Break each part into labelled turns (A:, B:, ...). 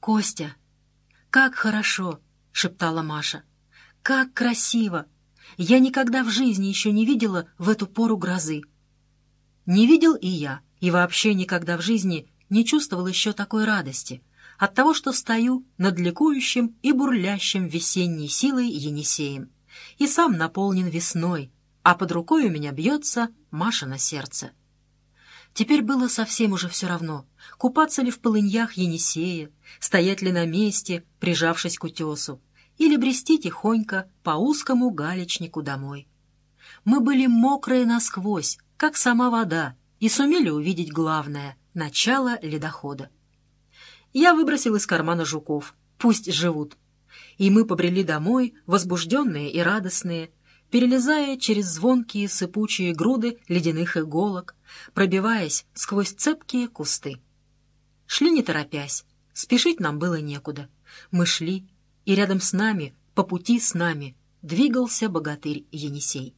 A: «Костя, как хорошо!» — шептала Маша. «Как красиво! Я никогда в жизни еще не видела в эту пору грозы». Не видел и я, и вообще никогда в жизни не чувствовал еще такой радости от того, что стою над ликующим и бурлящим весенней силой Енисеем, и сам наполнен весной, а под рукой у меня бьется Машино сердце. Теперь было совсем уже все равно, купаться ли в полыньях Енисея, стоять ли на месте, прижавшись к утесу, или брести тихонько по узкому галечнику домой. Мы были мокрые насквозь, как сама вода, и сумели увидеть главное — начало ледохода. Я выбросил из кармана жуков, пусть живут, и мы побрели домой, возбужденные и радостные, перелезая через звонкие сыпучие груды ледяных иголок, пробиваясь сквозь цепкие кусты. Шли не торопясь, спешить нам было некуда. Мы шли, и рядом с нами, по пути с нами, двигался богатырь Енисей.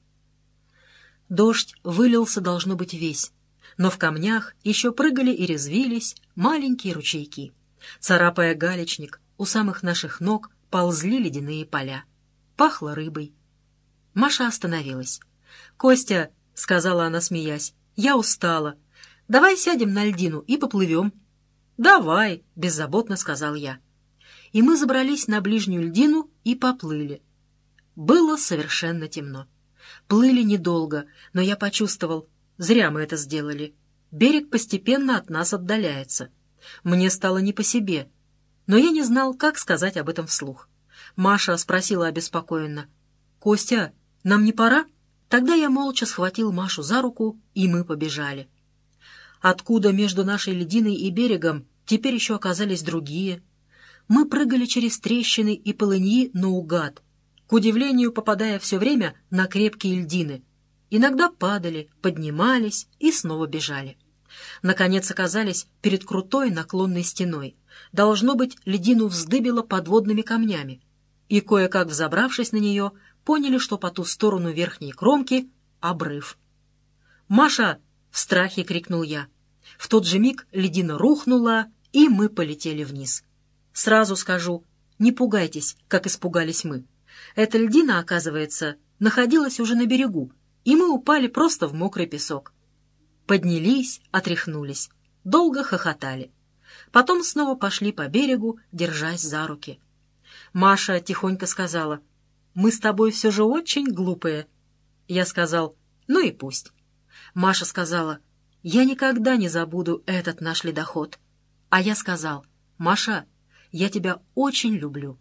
A: Дождь вылился, должно быть, весь, но в камнях еще прыгали и резвились маленькие ручейки. Царапая галечник, у самых наших ног ползли ледяные поля. Пахло рыбой. Маша остановилась. «Костя», — сказала она, смеясь, — «я устала. Давай сядем на льдину и поплывем». «Давай», — беззаботно сказал я. И мы забрались на ближнюю льдину и поплыли. Было совершенно темно. Плыли недолго, но я почувствовал, зря мы это сделали. Берег постепенно от нас отдаляется. Мне стало не по себе, но я не знал, как сказать об этом вслух. Маша спросила обеспокоенно: «Костя, нам не пора?» Тогда я молча схватил Машу за руку, и мы побежали. Откуда между нашей льдиной и берегом теперь еще оказались другие? Мы прыгали через трещины и полыньи наугад, к удивлению попадая все время на крепкие льдины. Иногда падали, поднимались и снова бежали. Наконец оказались перед крутой наклонной стеной. Должно быть, льдину вздыбило подводными камнями. И, кое-как взобравшись на нее, поняли, что по ту сторону верхней кромки — обрыв. «Маша!» — в страхе крикнул я. В тот же миг льдина рухнула, и мы полетели вниз. Сразу скажу, не пугайтесь, как испугались мы. Эта льдина, оказывается, находилась уже на берегу, и мы упали просто в мокрый песок. Поднялись, отряхнулись, долго хохотали. Потом снова пошли по берегу, держась за руки. Маша тихонько сказала: «Мы с тобой все же очень глупые». Я сказал: «Ну и пусть». Маша сказала: «Я никогда не забуду этот наш ледоход». А я сказал: «Маша, я тебя очень люблю».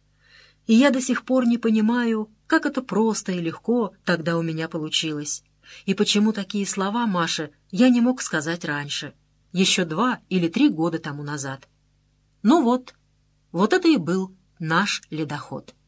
A: И я до сих пор не понимаю, как это просто и легко тогда у меня получилось. И почему такие слова Маше я не мог сказать раньше, еще 2 или 3 года тому назад. Ну вот это и был наш ледоход.